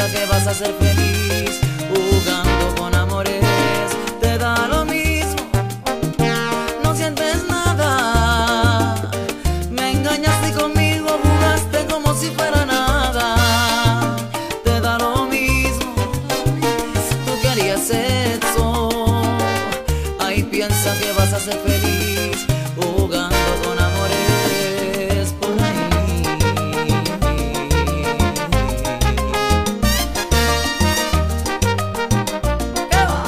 piensa que vas a ser feliz jugando con amores. Te da lo mismo, no sientes nada. Me engañaste y conmigo jugaste como si fuera nada. Te da lo mismo, tú querías sexo. Ahí piensa que vas a ser feliz jugando con amores por ahí. ¿Qué va?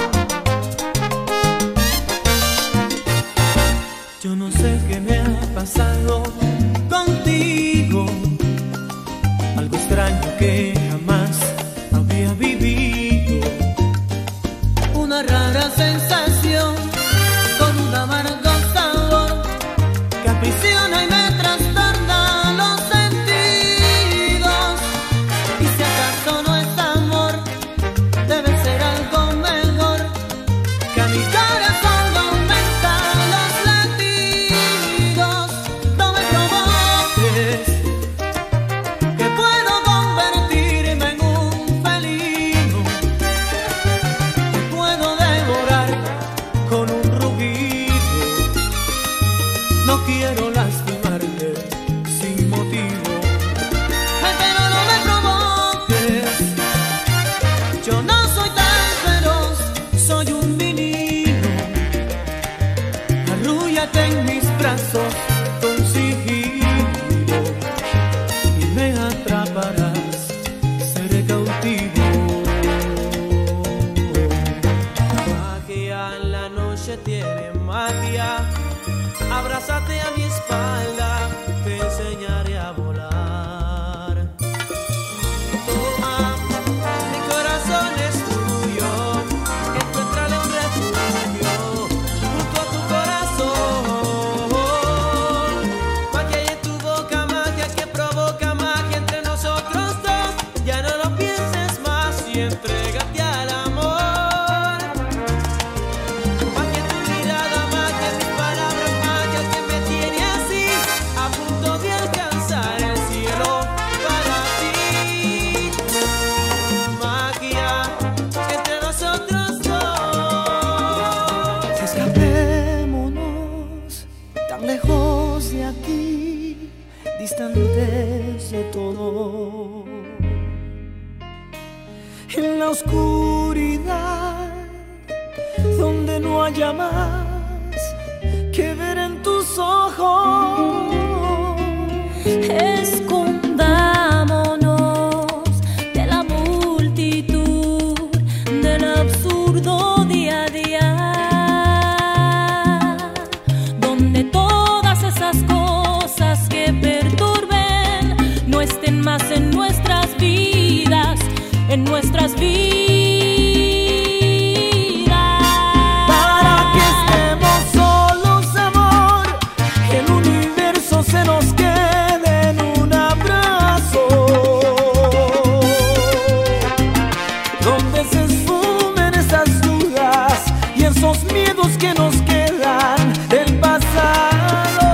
Yo no sé qué me ha pasado contigo, algo extraño que jamás había vivido, una rara sensación con un amargo sabor que aprisiona y me trastorna los sentidos. Y si acaso no es amor, debe ser algo mejor, que a mi corazón le aumenta los latidos. No me provoques, que puedo convertirme en un felino, te puedo devorar con un rugido. No quiero lastimarte sin motivo. Ay, pero no me provoques, yo no soy tan feroz, soy un menino. Arrúllate en mis brazos con sigilo y me atraparás, seré cautivo. Magia en la noche tiene magia. Abrázate a mi espalda, te enseñaré a volar. Toma, mi corazón es tuyo, encuéntrale un refugio junto a tu corazón. Magia hay en tu boca, magia que provoca magia entre nosotros dos. Ya no lo pienses más y entrégate al amor. Magia en tu mirada, magia en mis palabras, magia que me tiene así, a punto de alcanzar el cielo para ti. Magia entre nosotros dos. Escapémonos tan lejos de aquí, distantes de todo. En la oscuridad, donde no haya más que ver en tus ojos. Escondámonos de la multitud, del absurdo día a día, donde todas esas cosas que perturben no estén más en nuestras vidas, en nuestras vidas. Para que estemos solos, amor, que el universo se nos quede en un abrazo, donde se esfumen esas dudas y esos miedos que nos quedan del pasado.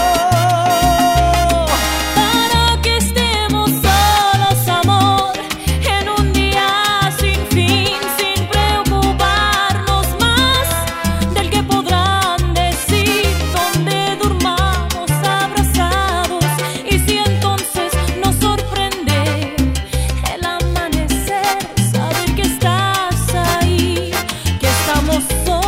Para que estemos solos, amor, en un día sin fin, sin preocuparnos más del que podrán decir, donde durmamos abrazados. Y si entonces nos sorprende el amanecer, saber que estás ahí, que estamos solos.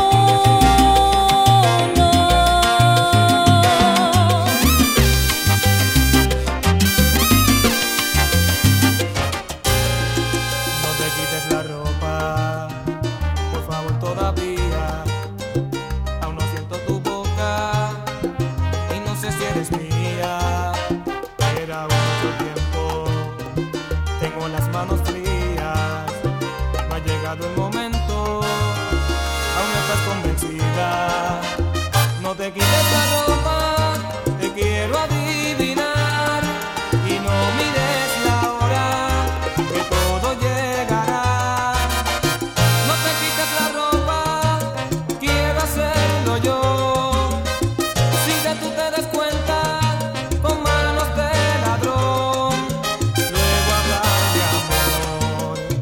No te quites la ropa, por favor, todavía. Aún no siento tu boca y no sé si eres mía. Era mucho tiempo, tengo las manos frías. No ha llegado el momento, aún no estás convencida. No te quites la ropa, te quiero adivinar. Y no mires la hora, que todo llegará. No te quites la ropa, quiero hacerlo yo, sin que tú te des cuenta, con manos de ladrón. Luego hablar de amor.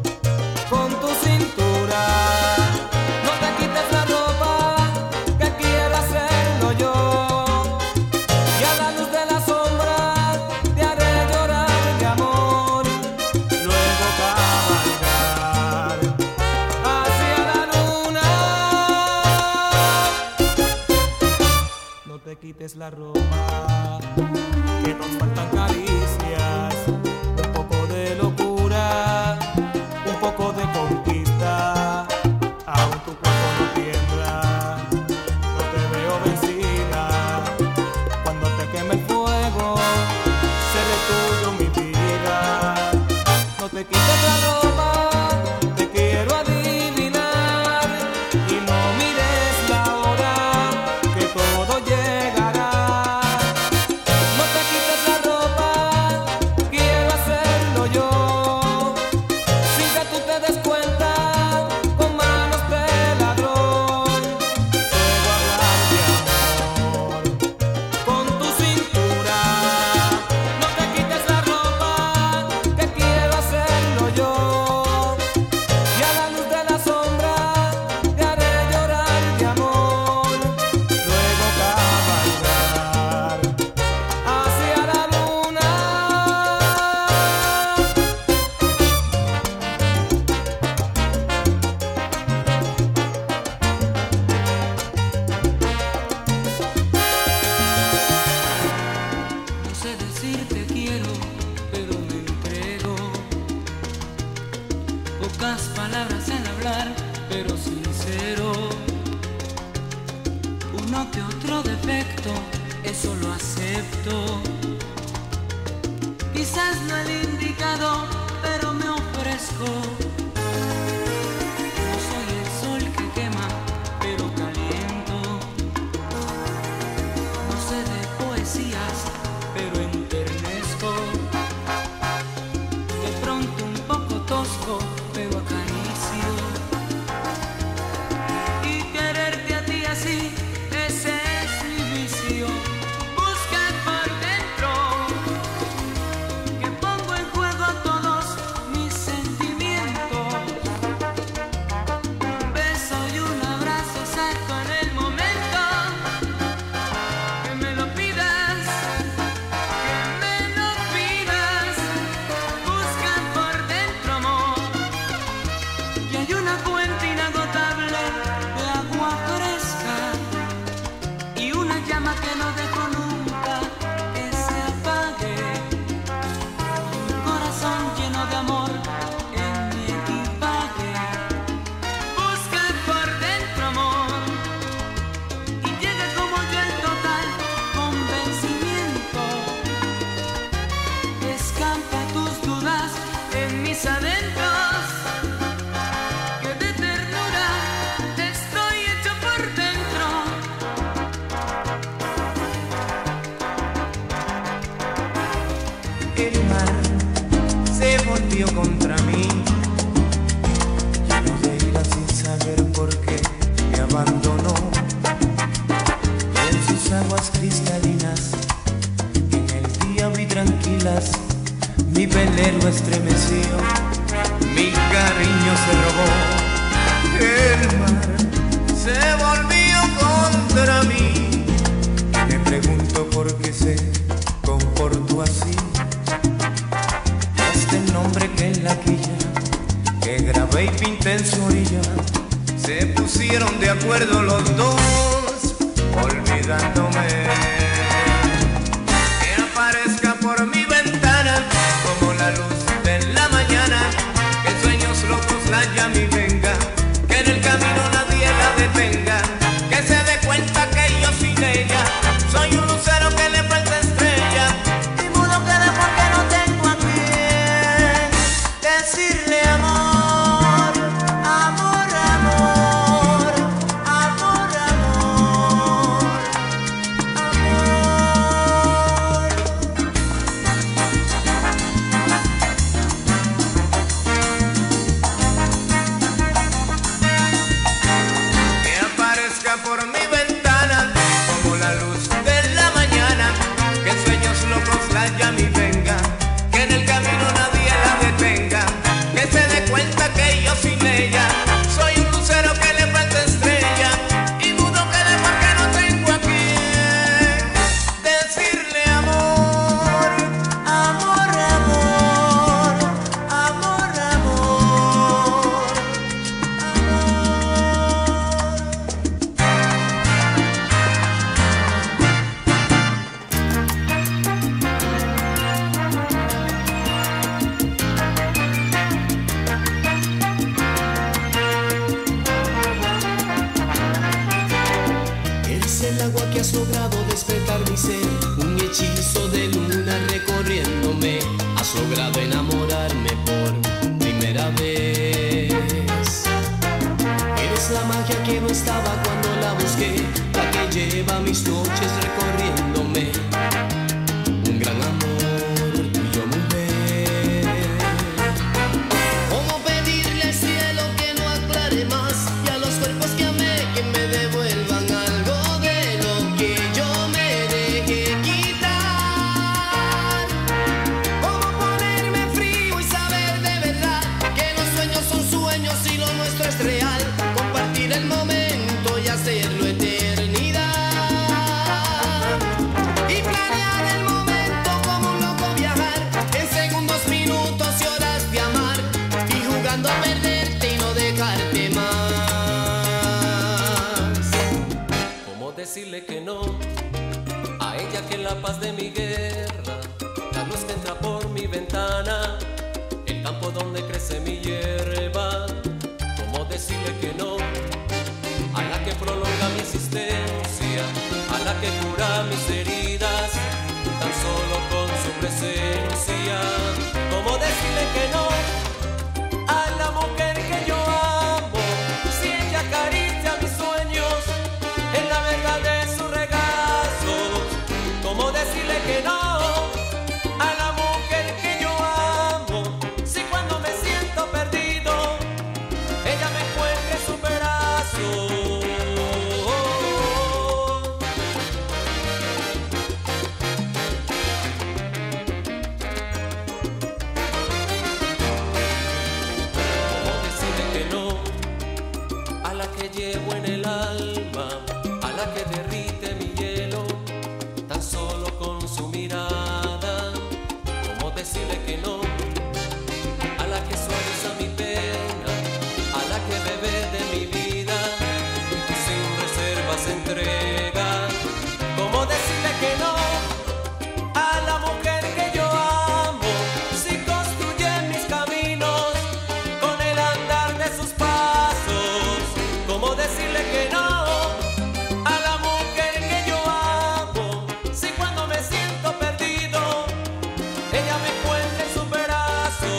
Contra mí, lleno de ira sin saber por qué me abandonó. En sus aguas cristalinas, en el día vi tranquilas, mi velero estremeció, mi cariño se robó. El mar se volvió contra mí, me pregunto por qué se comportó así. El nombre que en la quilla que grabé y pinté en su orilla, se pusieron de acuerdo los dos, olvidándome. Que aparezca por mi ventana como la luz de la mañana, que en sueños locos la llame y venga, que en el camino nadie la detenga, que se dé cuenta que yo sin ella soy un lucero que le falta estrella, y mudo quedé porque no tengo a quien decirle amor, amor, amor, amor, amor, amor. Que aparezca por mi ventana como la luz de la mañana, que en sueños locos la llame y venga, que en el camino nadie la detenga, que se dé cuenta que yo sin ella soy un lucero que le falta estrella, y mudo quedé porque no tengo a quien decirle amor, amor, amor, amor, amor, amor. Es el agua que ha logrado despertar mi ser, un hechizo de luna recorriéndome, has logrado enamorarme por primera decirle que no a ella, que en la paz de mi guerra, la luz que entra por mi ventana, el campo donde crece mi hierba. ¿Cómo decirle que no a la que prolonga mi existencia, a la que cura mis heridas tan solo con su presencia? ¿Cómo decirle que no a la mujer que yo amo, si ella acaricia mis sueños en la verdad de sus regazos? ¿Cómo decirle que no a la mujer que yo amo, si cuando me siento perdido ella me encuentra en su brazo? Llevo en el alma a la que derrite mi hielo tan solo con su mirada. ¿Cómo decirle que no a la que suaviza mi pena, a la que bebe de mi vida y sin reservas entrega? ¿Cómo decirle que no a la mujer que yo amo, si construye mis caminos con el andar de sus pasos? ¿Cómo decirle que no a la mujer que yo amo, si cuando me siento perdido ella me encuentra en su brazo?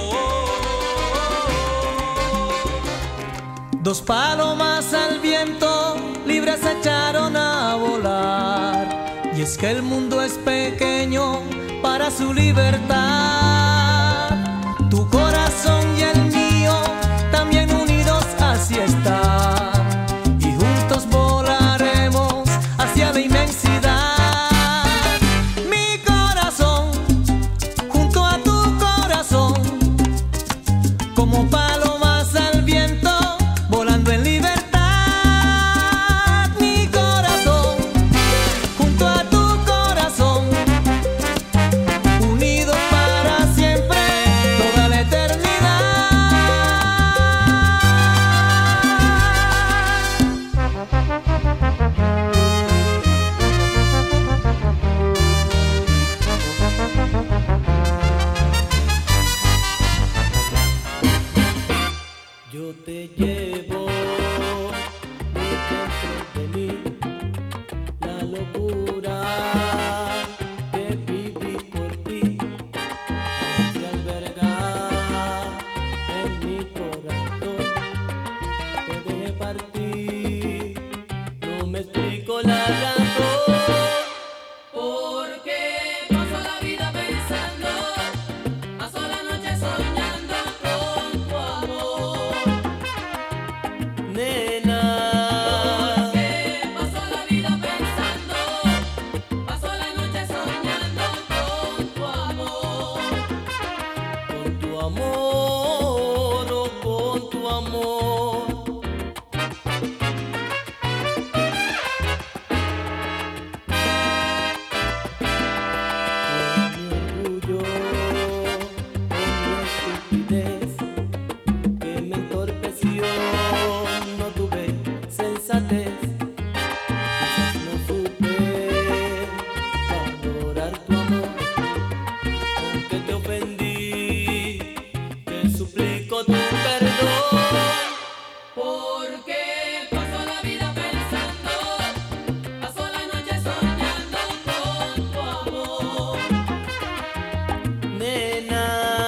Dos palomas al viento libres se echaron a volar, y es que el mundo es pequeño para su libertad. Tu corazón y el mío también unidos así están, y juntos volaremos hacia la inmensidad. Mi corazón junto a tu corazón, como palomas al viento volando en libertad. Mi corazón junto a tu corazón, unidos para siempre, toda la eternidad. Yo te llevo dentro de mí la locura que viví por ti, se alberga en mi corazón. Te dejé partir, no me explico la razón. Porque paso la vida pensando, paso la noche soñando con tu amor. Nena, Porque paso la vida pensando, paso la noche soñando con tu amor. con tu amor, oh, con tu amor. Con mi orgullo, con mi estupidez, que me entorpeció, no tuve sensatez. Quizás no supe valorar tu amor, aunque te ofendí, te suplico tu perdón. Porque paso la vida pensando, paso la noche soñando con tu amor. Nena,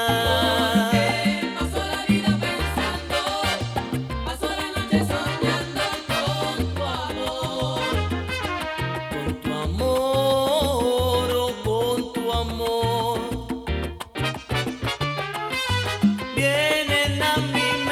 Paso la vida pensando, paso la noche soñando con tu amor. con tu amor, oh, con tu amor. Vienen a mi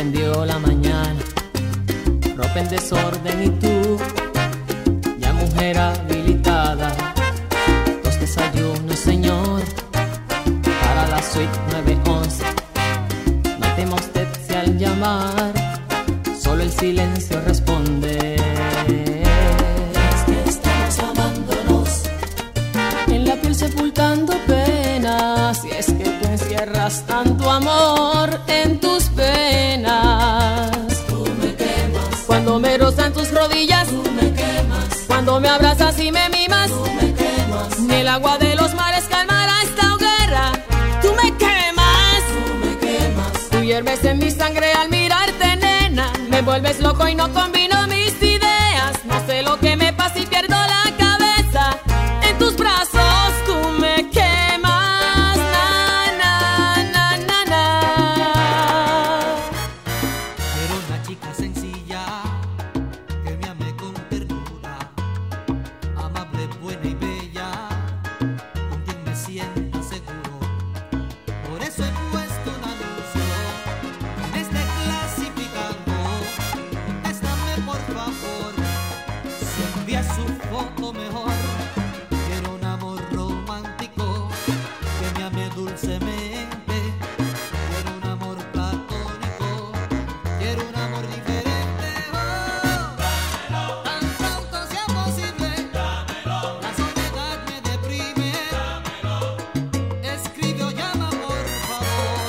prendió la mañana, ropa en desorden y tú, ya mujer habilitada. Dos desayunos, señor, para la suite 911. No tema usted si al llamar solo el silencio responde. Es que estamos amándonos, en la piel sepultando penas. Y es que tú encierras tanto amor en tus venas. Tú me quemas cuando me rozan tus rodillas. Tú me quemas cuando me abrazas y me mimas. Tú me quemas, ni el agua de los mares calmará esta hoguera. Tú me quemas, tú hierves en mi sangre al mirarte, nena. Me vuelves loco y no combino mis ideas. No sé lo que me pasa y pierdo la cabeza. En tus brazos tú me quemas, na, na, na, na, na. Quiero una chica sencilla que me ame con ternura, amable, buena y bella, con quien me sienta seguro. Por eso he puesto un anuncio en este clasificador. Contéstame por favor, si envías su foto mejor. Quiero un amor romántico que me ame dulcemente. Quiero un amor platónico, quiero un amor diferente. Oh, tan pronto sea posible, la soledad me deprime. Escribe o llama por favor.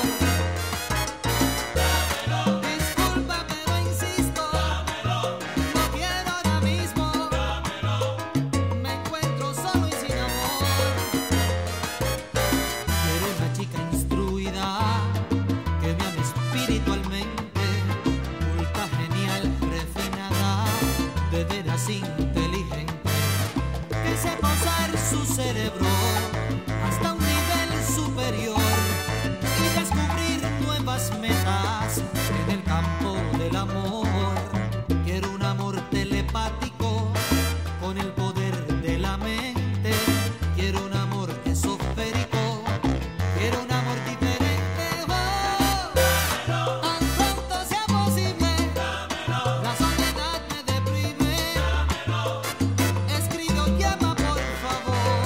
Disculpa pero insisto, no quiero ahora mismo. Me encuentro solo y sin amor. Quiero una chica instruida que me ame espiritualmente, culta, genial, refinada, de veras inteligente, que sepa usar su cerebro hasta un nivel superior y descubrir nuevas metas en el campo del amor. Quiero un amor telepático con el poder de la mente. Quiero un amor esotérico, quiero un amor diferente. Oh, tan pronto sea posible, la soledad me deprime. Escribe o llama por favor.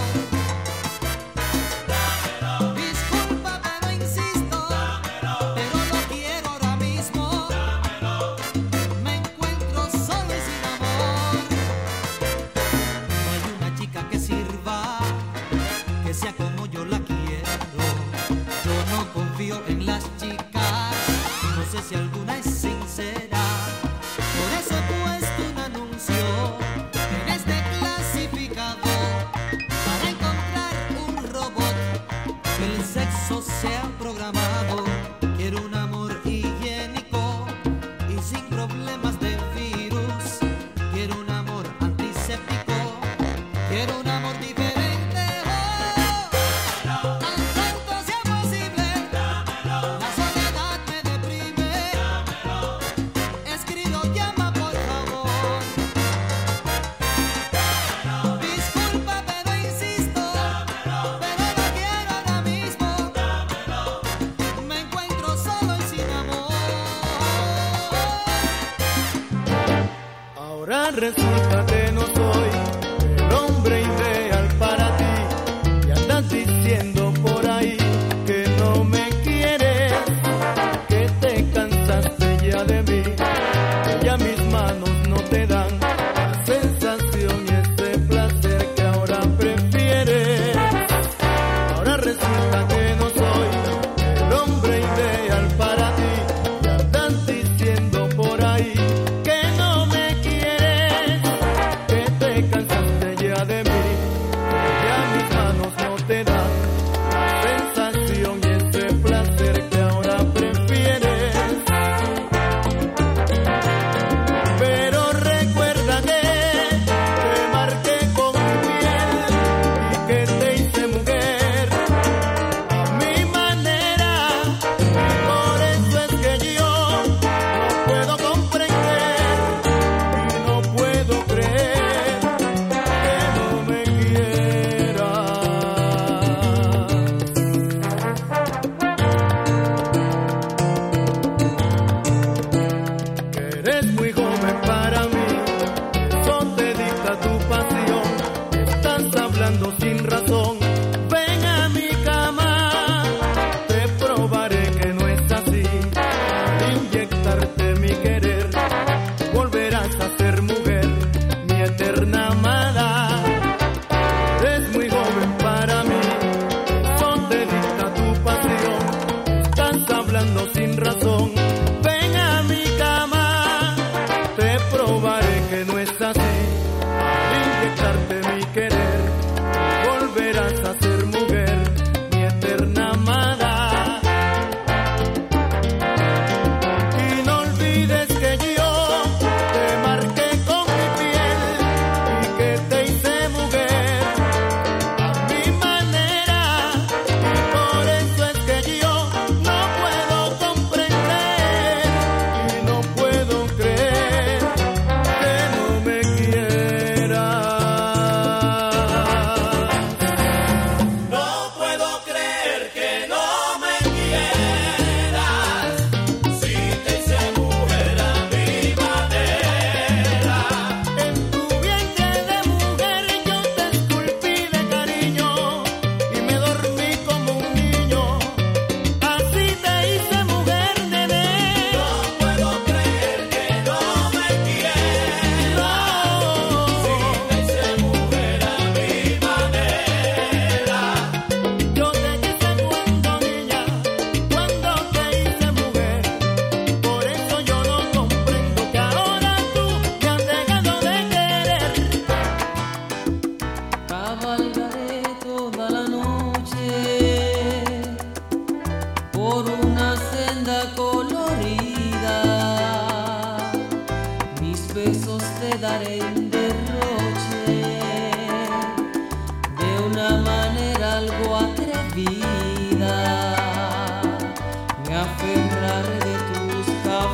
Disculpa pero insisto, pero no quiero ahora mismo. Me encuentro solo y sin amor. No hay una chica que sirva, que sea como yo la quiero. Yo no confío en las chicas, no sé si alguna es sincera. Por eso he puesto un anuncio en este clasificador, para encontrar un robot que el sexo sea programado. Quiero un amor higiénico y sin problemas de virus. Quiero un amor antiséptico, quiero un amor diferente. Oh, tan pronto sea posible, la soledad me deprime. Escribe o llama por favor. Disculpa pero insisto, pero no quiero ahora mismo. Me encuentro solo y sin amor. Ahora resulta que no soy el hombre ideal para ti. Y andas diciendo por ahí que no me quieres, que te cansaste ya de mí, que ya mis manos no te dan la sensación y ese placer que ahora prefieres. Ahora resulta que no soy el hombre ideal para ti. Y andas diciendo por ahí que no me quieres, inyectarte mi querer, volverás a ser mujer, mi eterna amada. Es muy joven para mí, eso te dicta tu pasión. Estás hablando sin razón, ven a mi cama, te probaré que no es así. Inyectarte mi querer, volverás a ser mujer, mi eterna amada. Y no olvides que yo te marqué con mi piel y que te hice mujer a mi manera. Y por eso es que yo no puedo comprender y no puedo creer que no me quieras. No puedo creer que no me quieras, si te hice mujer a mi manera. En tu vientre de mujer yo te esculpí de cariño y me dormí como un niño, así te hice mujer, nene. No puedo creer que no me quieras, si te hice mujer a mi manera. Yo te quise cuando niña, cuando te hice mujer, por eso yo no comprendo que ahora tú me has dejado de querer. Cabalgaré toda la noche por una senda colorida. Mis besos te daré en derroche, de una manera algo atrevida. Me aferraré de tus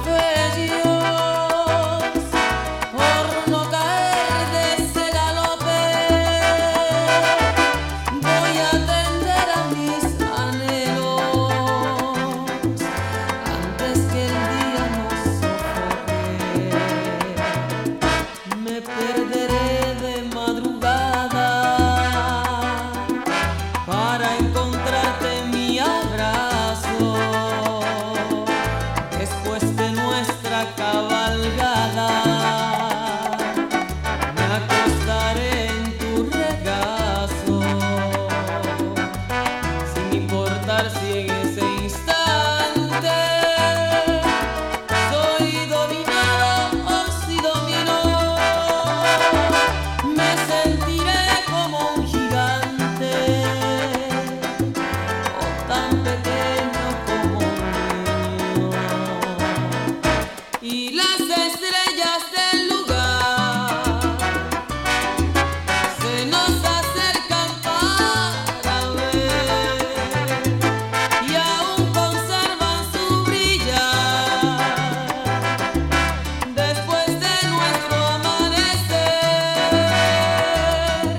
cabellos por no caer de ese galope. Voy a atender a mis anhelos antes que el día nos sofoque. Me perderé de madrugada para encontrarte en mi abrazo. Después de nuestra cabalgada, me acostaré en tu regazo, sin importar si en ese instante soy dominada o si domino. Me sentiré como un gigante o tan pequeño como un niño. Y las estrellas del lugar se nos acercan para ver y aún conservan su brillar después de nuestro amanecer.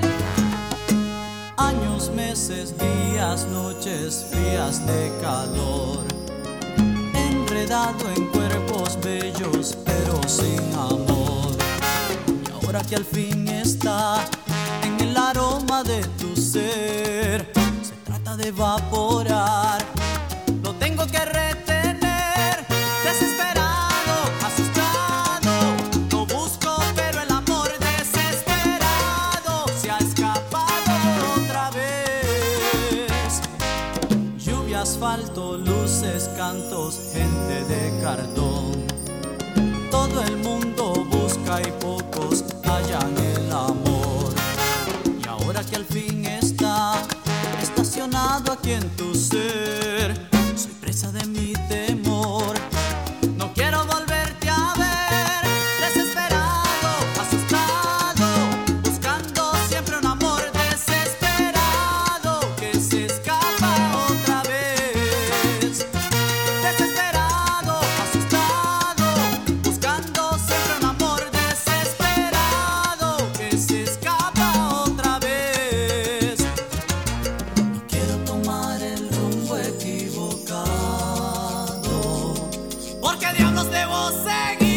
Años, meses, días, noches frías de calor, enredado en cuerpos bellos pero sin amor. Y ahora que al fin está en el aroma de tu ser, se trata de evaporar, lo tengo que retener, desesperado, asustado, lo busco pero el amor desesperado se ha escapado otra vez. Lluvia, asfalto, luces, cantos, gente de cartón, todo el mundo busca y pocos hallan el amor. Y ahora que al fin está estacionado aquí en tu ser, soy presa de mi temor. No quiero volverte a ver, desesperado, asustado, buscando siempre un amor desesperado que se escapa otra vez. Desesperado, asustado, buscando siempre un amor desesperado que se escapa otra vez. No quiero tomar el rumbo equivocado, porque diablos debo seguir.